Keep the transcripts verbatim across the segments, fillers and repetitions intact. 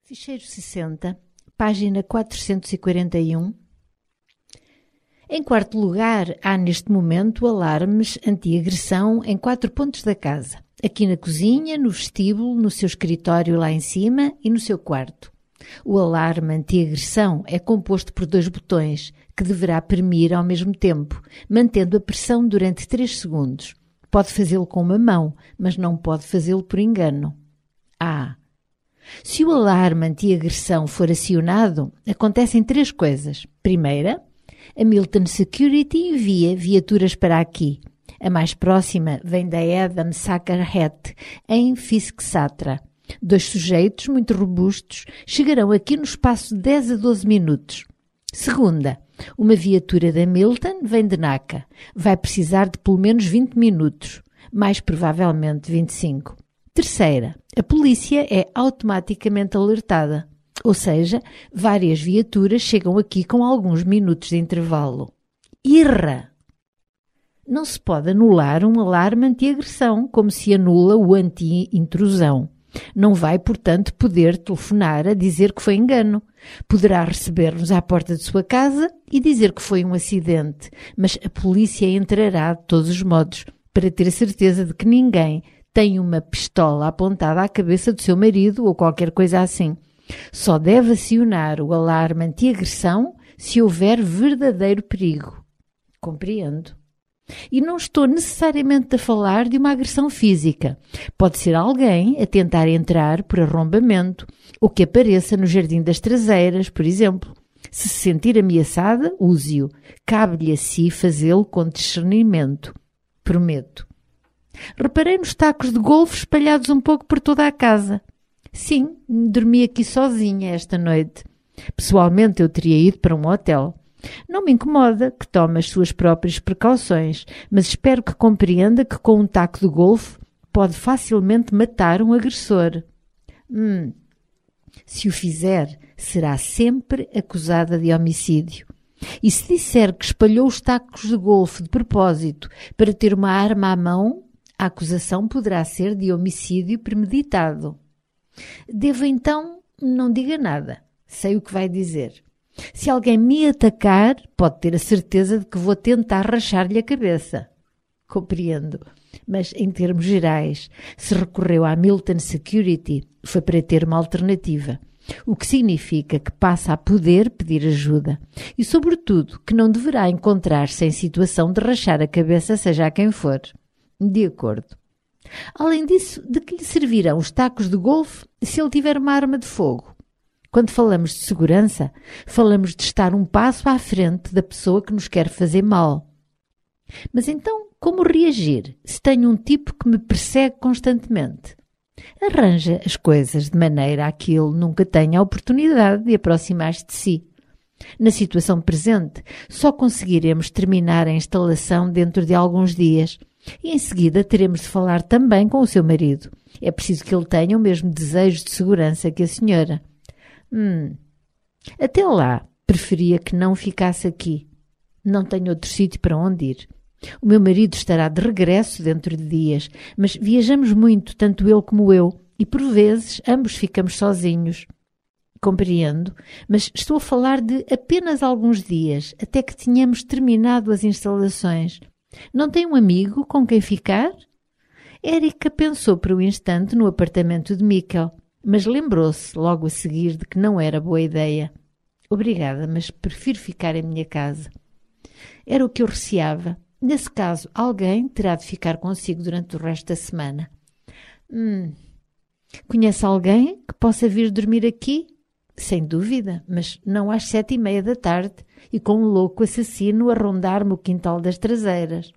Ficheiro sessenta, página quatrocentos e quarenta e um. Em quarto lugar, há neste momento alarmes anti-agressão em quatro pontos da casa. Aqui na cozinha, no vestíbulo, no seu escritório lá em cima e no seu quarto. O alarme anti-agressão é composto por dois botões que deverá premir ao mesmo tempo, mantendo a pressão durante três segundos. Pode fazê-lo com uma mão, mas não pode fazê-lo por engano. A. Se o alarme anti-agressão for acionado, acontecem três coisas. Primeira, a Milton Security envia viaturas para aqui. A mais próxima vem da Adam Sackerhet, em Fiskesatra. Dois sujeitos muito robustos chegarão aqui no espaço de dez a doze minutos. Segunda, uma viatura da Milton vem de Naka. Vai precisar de pelo menos vinte minutos, mais provavelmente vinte e cinco. Terceira, a polícia é automaticamente alertada, ou seja, várias viaturas chegam aqui com alguns minutos de intervalo. Irra! Não se pode anular um alarme anti-agressão, como se anula o anti-intrusão. Não vai, portanto, poder telefonar a dizer que foi engano. Poderá receber-nos à porta de sua casa e dizer que foi um acidente, mas a polícia entrará de todos os modos para ter a certeza de que ninguém tem uma pistola apontada à cabeça do seu marido ou qualquer coisa assim. Só deve acionar o alarme anti-agressão se houver verdadeiro perigo. Compreendo. E não estou necessariamente a falar de uma agressão física. Pode ser alguém a tentar entrar por arrombamento ou que apareça no jardim das traseiras, por exemplo. Se se sentir ameaçada, use-o. Cabe-lhe a si fazê-lo com discernimento. Prometo. Reparei nos tacos de golfe espalhados um pouco por toda a casa. Sim, dormi aqui sozinha esta noite. Pessoalmente eu teria ido para um hotel. Não me incomoda que tome as suas próprias precauções, mas espero que compreenda que com um taco de golfe pode facilmente matar um agressor. Hum, se o fizer, será sempre acusada de homicídio. E se disser que espalhou os tacos de golfe de propósito para ter uma arma à mão, a acusação poderá ser de homicídio premeditado. Devo então, não diga nada. Sei o que vai dizer. Se alguém me atacar, pode ter a certeza de que vou tentar rachar-lhe a cabeça. Compreendo. Mas, em termos gerais, se recorreu à Milton Security, foi para ter uma alternativa. O que significa que passa a poder pedir ajuda. E, sobretudo, que não deverá encontrar-se em situação de rachar a cabeça, seja a quem for. De acordo. Além disso, de que lhe servirão os tacos de golfe se ele tiver uma arma de fogo? Quando falamos de segurança, falamos de estar um passo à frente da pessoa que nos quer fazer mal. Mas então, como reagir se tenho um tipo que me persegue constantemente? Arranja as coisas de maneira a que ele nunca tenha a oportunidade de aproximar-se de si. Na situação presente, só conseguiremos terminar a instalação dentro de alguns dias e em seguida teremos de falar também com o seu marido. É preciso que ele tenha o mesmo desejo de segurança que a senhora. Hum, até lá, preferia que não ficasse aqui. Não tenho outro sítio para onde ir. O meu marido estará de regresso dentro de dias, mas viajamos muito, tanto ele como eu, e por vezes ambos ficamos sozinhos. Compreendo, mas estou a falar de apenas alguns dias, até que tenhamos terminado as instalações. Não tem um amigo com quem ficar? Érica pensou por um instante no apartamento de Mikkel, mas lembrou-se logo a seguir de que não era boa ideia. Obrigada, mas prefiro ficar em minha casa. Era o que eu receava. Nesse caso, alguém terá de ficar consigo durante o resto da semana. Hum, conhece alguém que possa vir dormir aqui? Sem dúvida, mas não às sete e meia da tarde e com um louco assassino a rondar-me o quintal das traseiras.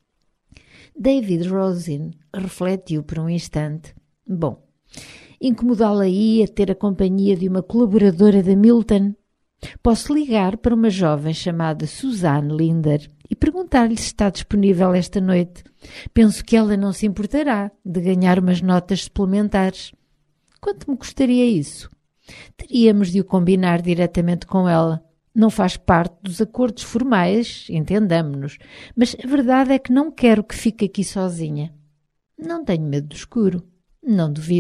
David Rosin refletiu por um instante. Bom, incomodá-la-ia ter a companhia de uma colaboradora da Milton? Posso ligar para uma jovem chamada Suzanne Linder e perguntar-lhe se está disponível esta noite. Penso que ela não se importará de ganhar umas notas suplementares. Quanto me custaria isso? Teríamos de o combinar diretamente com ela. Não faz parte dos acordos formais, entendamo-nos, mas a verdade é que não quero que fique aqui sozinha. Não tenho medo do escuro. Não duvido.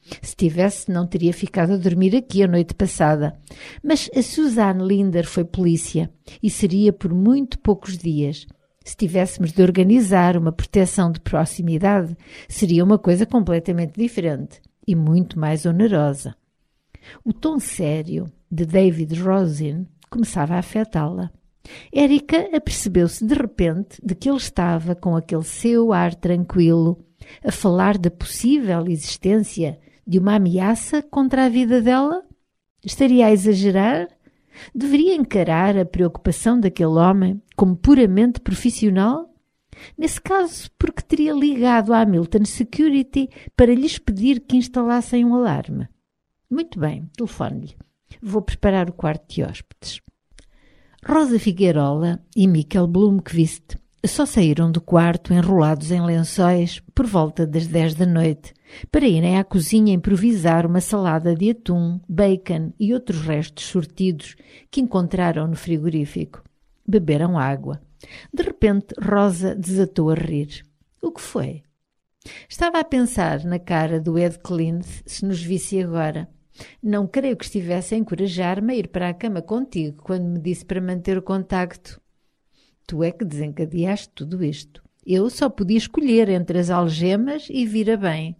Se tivesse, não teria ficado a dormir aqui a noite passada. Mas a Suzanne Linder foi polícia e seria por muito poucos dias. Se tivéssemos de organizar uma proteção de proximidade, seria uma coisa completamente diferente e muito mais onerosa. O tom sério de David Rosin começava a afetá-la. Érica apercebeu-se de repente de que ele estava, com aquele seu ar tranquilo, a falar da possível existência de uma ameaça contra a vida dela? Estaria a exagerar? Deveria encarar a preocupação daquele homem como puramente profissional? Nesse caso, porque teria ligado à Hamilton Security para lhes pedir que instalassem um alarme? Muito bem, telefone-lhe. Vou preparar o quarto de hóspedes. Rosa Figueirola e Michael Blomqvist só saíram do quarto enrolados em lençóis por volta das dez da noite para irem à cozinha improvisar uma salada de atum, bacon e outros restos sortidos que encontraram no frigorífico. Beberam água. De repente, Rosa desatou a rir. O que foi? Estava a pensar na cara do Ed Clint se nos visse agora. Não creio que estivesse a encorajar-me a ir para a cama contigo quando me disse para manter o contacto. Tu é que desencadeaste tudo isto. Eu só podia escolher entre as algemas e vir a bem.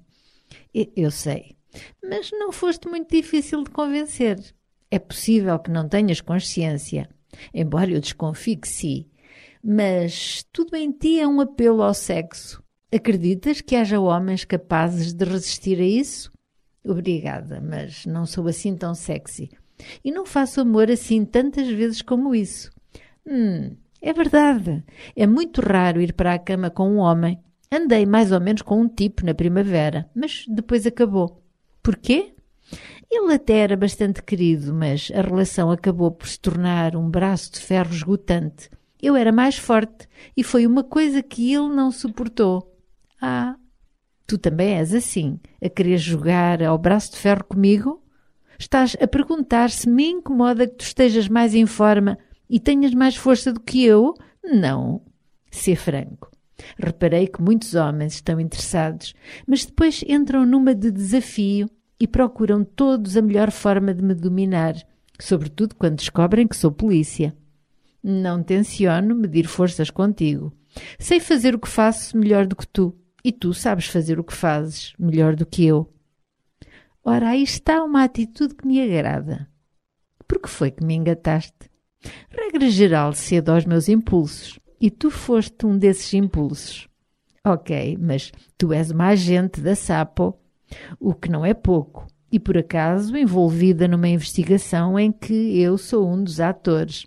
Eu sei, mas não foste muito difícil de convencer. É possível que não tenhas consciência, embora eu desconfie que sim, mas tudo em ti é um apelo ao sexo. Acreditas que haja homens capazes de resistir a isso? Obrigada, mas não sou assim tão sexy. E não faço amor assim tantas vezes como isso. Hum, é verdade. É muito raro ir para a cama com um homem. Andei mais ou menos com um tipo na primavera, mas depois acabou. Porquê? Ele até era bastante querido, mas a relação acabou por se tornar um braço de ferro esgotante. Eu era mais forte e foi uma coisa que ele não suportou. Ah, tu também és assim, a querer jogar ao braço de ferro comigo? Estás a perguntar se me incomoda que tu estejas mais em forma e tenhas mais força do que eu? Não. Ser franco. Reparei que muitos homens estão interessados, mas depois entram numa de desafio e procuram todos a melhor forma de me dominar, sobretudo quando descobrem que sou polícia. Não tenciono medir forças contigo. Sei fazer o que faço melhor do que tu, e tu sabes fazer o que fazes melhor do que eu. Ora, aí está uma atitude que me agrada. Por que foi que me engataste? Regra geral, cedo aos meus impulsos. E tu foste um desses impulsos. Ok, mas tu és uma agente da Sapo, o que não é pouco, e por acaso envolvida numa investigação em que eu sou um dos atores.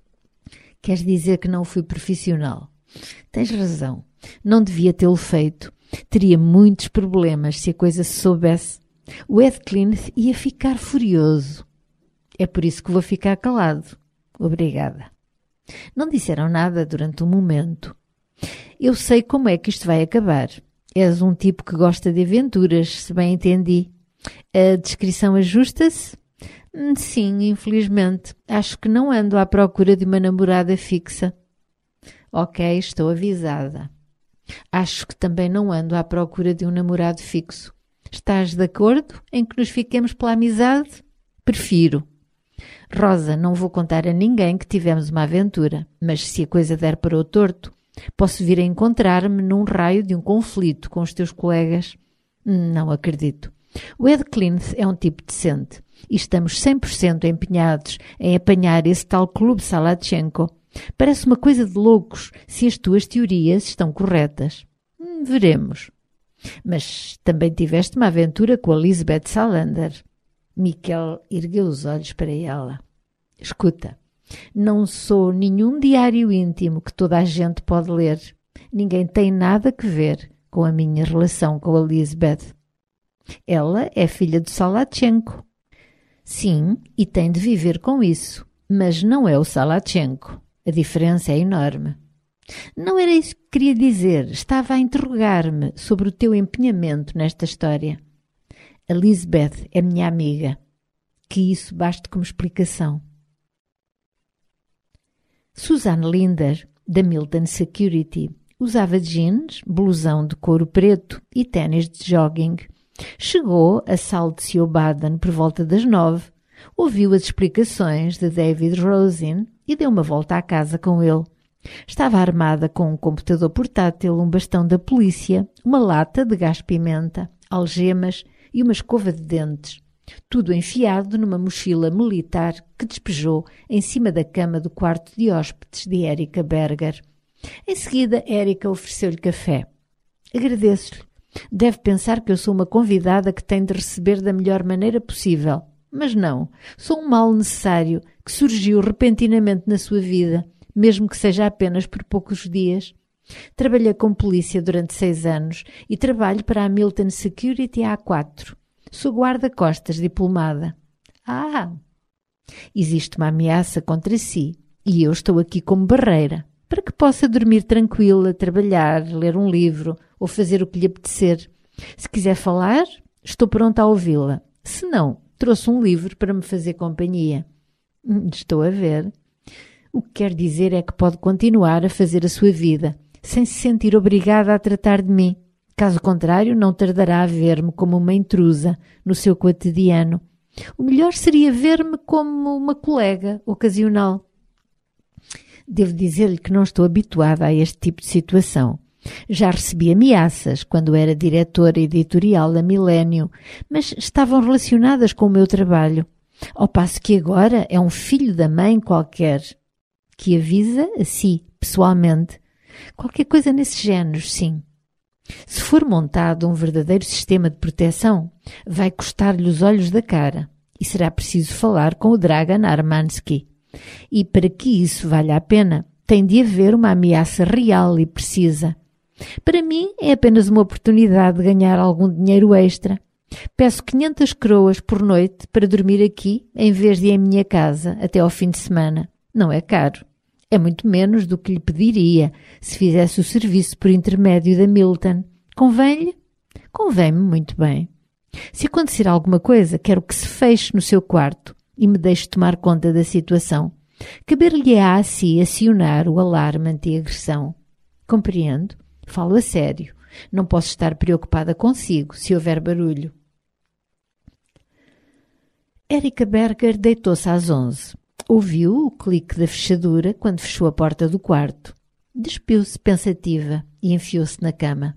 Queres dizer que não fui profissional? Tens razão, não devia tê-lo feito. Teria muitos problemas se a coisa se soubesse. O Ed Clint ia ficar furioso. É por isso que vou ficar calado. Obrigada. Não disseram nada durante um momento. Eu sei como é que isto vai acabar. És um tipo que gosta de aventuras, se bem entendi. A descrição ajusta-se? Sim, infelizmente. Acho que não ando à procura de uma namorada fixa. Ok, estou avisada. Acho que também não ando à procura de um namorado fixo. Estás de acordo em que nos fiquemos pela amizade? Prefiro. Rosa, não vou contar a ninguém que tivemos uma aventura, mas se a coisa der para o torto, posso vir a encontrar-me num raio de um conflito com os teus colegas. Não acredito. O Ed Clint é um tipo decente e estamos cem por cento empenhados em apanhar esse tal Clube Salatchenko. Parece uma coisa de loucos se as tuas teorias estão corretas. Hum, veremos. Mas também tiveste uma aventura com a Lisbeth Salander. Michael ergueu os olhos para ela. Escuta, não sou nenhum diário íntimo que toda a gente pode ler. Ninguém tem nada que ver com a minha relação com a Lisbeth. Ela é filha de Salatchenko. Sim, e tem de viver com isso, mas não é o Salatchenko. A diferença é enorme. Não era isso que queria dizer. Estava a interrogar-me sobre o teu empenhamento nesta história. A Lisbeth é minha amiga. Que isso baste como explicação. Suzanne Linder, da Hamilton Security, usava jeans, blusão de couro preto e ténis de jogging. Chegou a Sal de Siobaden por volta das nove, ouviu as explicações de David Rosin e deu uma volta à casa com ele. Estava armada com um computador portátil, um bastão da polícia, uma lata de gás-pimenta, algemas e uma escova de dentes. Tudo enfiado numa mochila militar que despejou em cima da cama do quarto de hóspedes de Erika Berger. Em seguida, Erika ofereceu-lhe café. Agradeço-lhe. Deve pensar que eu sou uma convidada que tem de receber da melhor maneira possível. Mas não, sou um mal necessário que surgiu repentinamente na sua vida, mesmo que seja apenas por poucos dias. Trabalhei com polícia durante seis anos e trabalho para a Milton Security há quatro. Sou guarda-costas diplomada. Ah! Existe uma ameaça contra si e eu estou aqui como barreira, para que possa dormir tranquila, trabalhar, ler um livro ou fazer o que lhe apetecer. Se quiser falar, estou pronta a ouvi-la. Se não, trouxe um livro para me fazer companhia. Estou a ver. O que quer dizer é que pode continuar a fazer a sua vida, sem se sentir obrigada a tratar de mim. Caso contrário, não tardará a ver-me como uma intrusa no seu cotidiano. O melhor seria ver-me como uma colega ocasional. Devo dizer-lhe que não estou habituada a este tipo de situação. Já recebi ameaças quando era diretora editorial da Millennium, mas estavam relacionadas com o meu trabalho. Ao passo que agora é um filho da mãe qualquer, que avisa a si, pessoalmente. Qualquer coisa nesse género, sim. Se for montado um verdadeiro sistema de proteção, vai custar-lhe os olhos da cara e será preciso falar com o Dragan Armansky. E para que isso valha a pena, tem de haver uma ameaça real e precisa. Para mim é apenas uma oportunidade de ganhar algum dinheiro extra. Peço quinhentas croas por noite para dormir aqui em vez de em minha casa até ao fim de semana. Não é caro. É muito menos do que lhe pediria se fizesse o serviço por intermédio da Milton. Convém-lhe? Convém-me muito bem. Se acontecer alguma coisa, quero que se feche no seu quarto e me deixe tomar conta da situação. Caber-lhe-á a si acionar o alarme anti-agressão. Compreendo. Falo a sério. Não posso estar preocupada consigo se houver barulho. Erika Berger deitou-se às onze. Ouviu o clique da fechadura quando fechou a porta do quarto. Despiu-se pensativa e enfiou-se na cama.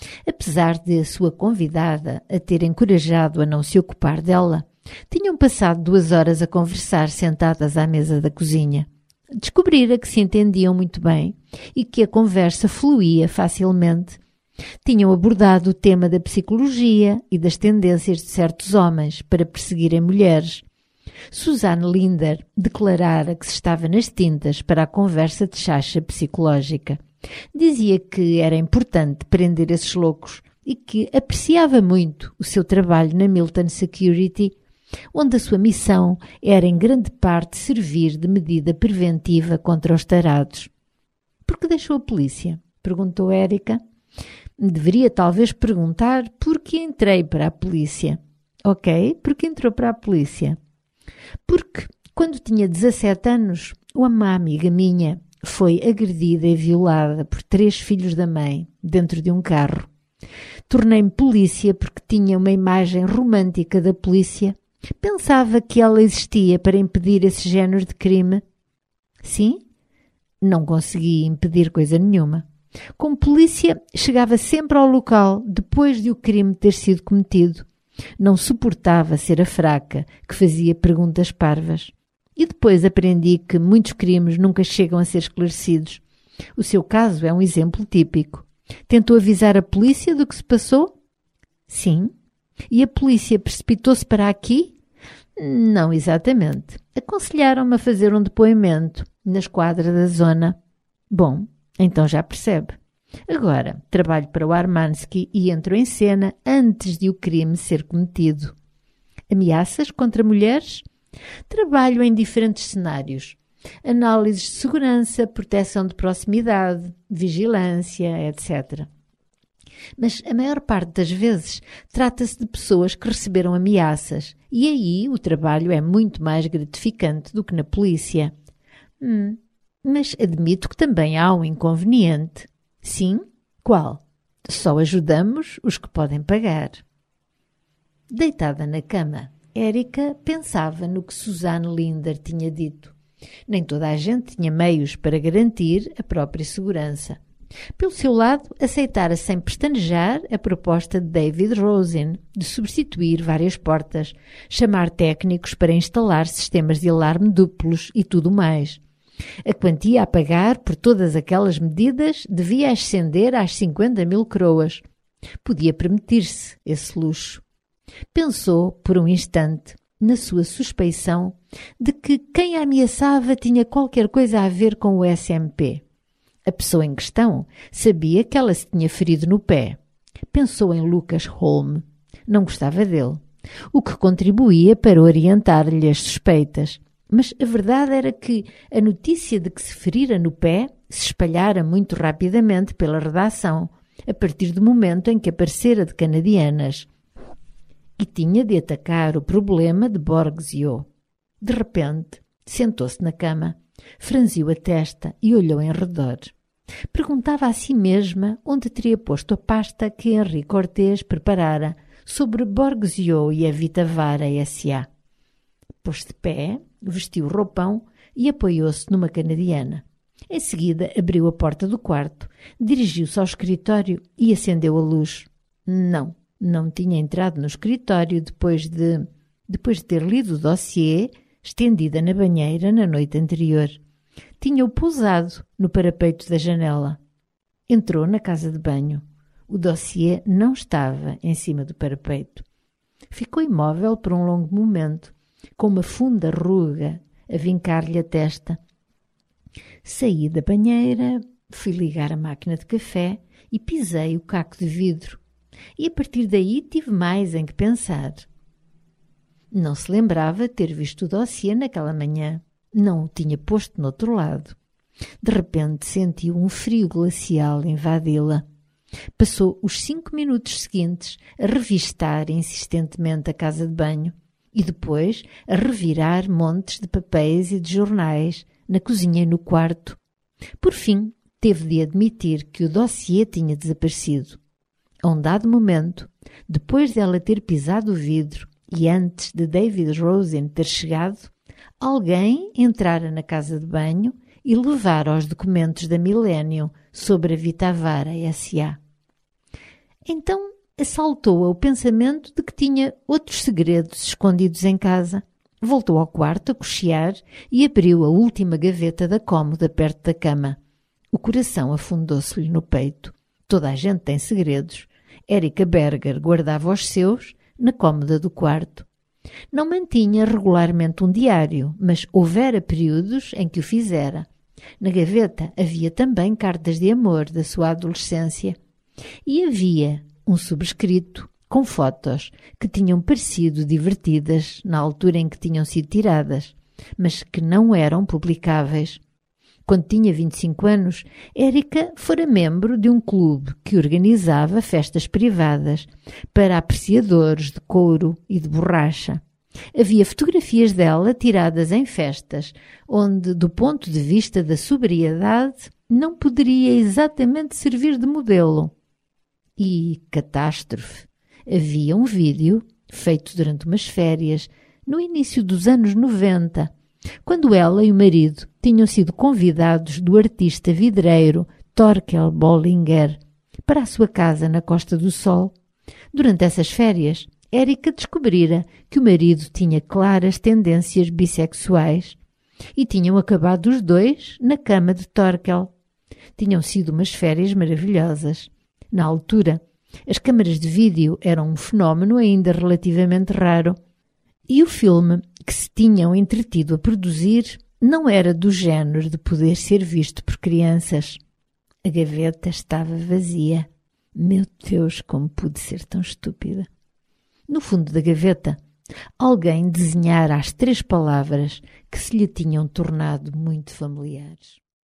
Apesar de a sua convidada a ter encorajado a não se ocupar dela, tinham passado duas horas a conversar sentadas à mesa da cozinha. Descobrira que se entendiam muito bem e que a conversa fluía facilmente. Tinham abordado o tema da psicologia e das tendências de certos homens para perseguirem mulheres. Susanne Linder declarara que se estava nas tintas para a conversa de chacha psicológica. Dizia que era importante prender esses loucos e que apreciava muito o seu trabalho na Milton Security, onde a sua missão era em grande parte servir de medida preventiva contra os tarados. Por que deixou a polícia? Perguntou Erika. Deveria talvez perguntar por que entrei para a polícia. Ok, por que entrou para a polícia? Porque, quando tinha dezassete anos, uma amiga minha foi agredida e violada por três filhos da mãe dentro de um carro. Tornei-me polícia porque tinha uma imagem romântica da polícia. Pensava que ela existia para impedir esse género de crime. Sim, não consegui impedir coisa nenhuma. Como polícia, chegava sempre ao local depois de o crime ter sido cometido. Não suportava ser a fraca que fazia perguntas parvas. E depois aprendi que muitos crimes nunca chegam a ser esclarecidos. O seu caso é um exemplo típico. Tentou avisar a polícia do que se passou? Sim. E a polícia precipitou-se para aqui? Não exatamente. Aconselharam-me a fazer um depoimento na esquadra da zona. Bom, então já percebe. Agora, trabalho para o Armansky e entro em cena antes de o crime ser cometido. Ameaças contra mulheres? Trabalho em diferentes cenários. Análises de segurança, proteção de proximidade, vigilância, etcétera. Mas a maior parte das vezes trata-se de pessoas que receberam ameaças e aí o trabalho é muito mais gratificante do que na polícia. Hum, mas admito que também há um inconveniente. Sim? Qual? Só ajudamos os que podem pagar. Deitada na cama, Erika pensava no que Suzanne Linder tinha dito. Nem toda a gente tinha meios para garantir a própria segurança. Pelo seu lado, aceitara sem pestanejar a proposta de David Rosen de substituir várias portas, chamar técnicos para instalar sistemas de alarme duplos e tudo mais. A quantia a pagar por todas aquelas medidas devia ascender às cinquenta mil croas. Podia permitir-se esse luxo. Pensou, por um instante, na sua suspeição de que quem a ameaçava tinha qualquer coisa a ver com o S M P. A pessoa em questão sabia que ela se tinha ferido no pé. Pensou em Lucas Holm. Não gostava dele, o que contribuía para orientar-lhe as suspeitas. Mas a verdade era que a notícia de que se ferira no pé se espalhara muito rapidamente pela redação, a partir do momento em que aparecera de canadianas. E tinha de atacar o problema de Borgsio. De repente, sentou-se na cama, franziu a testa e olhou em redor. Perguntava a si mesma onde teria posto a pasta que Henri Cortés preparara sobre Borgsio e a Vitavara S A Pôs-se de pé, vestiu o roupão e apoiou-se numa canadiana. Em seguida, abriu a porta do quarto, dirigiu-se ao escritório e acendeu a luz. Não, não tinha entrado no escritório depois de, depois de ter lido o dossiê estendida na banheira na noite anterior. Tinha-o pousado no parapeito da janela. Entrou na casa de banho. O dossiê não estava em cima do parapeito. Ficou imóvel por um longo momento, com uma funda ruga a vincar-lhe a testa. Saí da banheira, fui ligar a máquina de café e pisei o caco de vidro. E a partir daí tive mais em que pensar. Não se lembrava ter visto o dossiê naquela manhã. Não o tinha posto no outro lado. De repente sentiu um frio glacial invadi-la. Passou os cinco minutos seguintes a revistar insistentemente a casa de banho e depois a revirar montes de papéis e de jornais na cozinha e no quarto. Por fim, teve de admitir que o dossiê tinha desaparecido. A um dado momento, depois de ela ter pisado o vidro e antes de David Rosen ter chegado, alguém entrara na casa de banho e levara os documentos da Millennium sobre a Vitavara S A Então assaltou-a o pensamento de que tinha outros segredos escondidos em casa. Voltou ao quarto a cochear e abriu a última gaveta da cômoda perto da cama. O coração afundou-se-lhe no peito. Toda a gente tem segredos. Erika Berger guardava os seus na cômoda do quarto. Não mantinha regularmente um diário, mas houvera períodos em que o fizera. Na gaveta havia também cartas de amor da sua adolescência. E havia um subscrito com fotos que tinham parecido divertidas na altura em que tinham sido tiradas, mas que não eram publicáveis. Quando tinha vinte e cinco anos, Erika fora membro de um clube que organizava festas privadas para apreciadores de couro e de borracha. Havia fotografias dela tiradas em festas, onde, do ponto de vista da sobriedade, não poderia exatamente servir de modelo. E, catástrofe, havia um vídeo, feito durante umas férias, no início dos anos noventa, quando ela e o marido tinham sido convidados do artista vidreiro Torkel Bollinger para a sua casa na Costa do Sol. Durante essas férias, Erika descobrira que o marido tinha claras tendências bissexuais e tinham acabado os dois na cama de Torkel. Tinham sido umas férias maravilhosas. Na altura, as câmaras de vídeo eram um fenómeno ainda relativamente raro e o filme que se tinham entretido a produzir não era do género de poder ser visto por crianças. A gaveta estava vazia. Meu Deus, como pude ser tão estúpida! No fundo da gaveta, alguém desenhara as três palavras que se lhe tinham tornado muito familiares.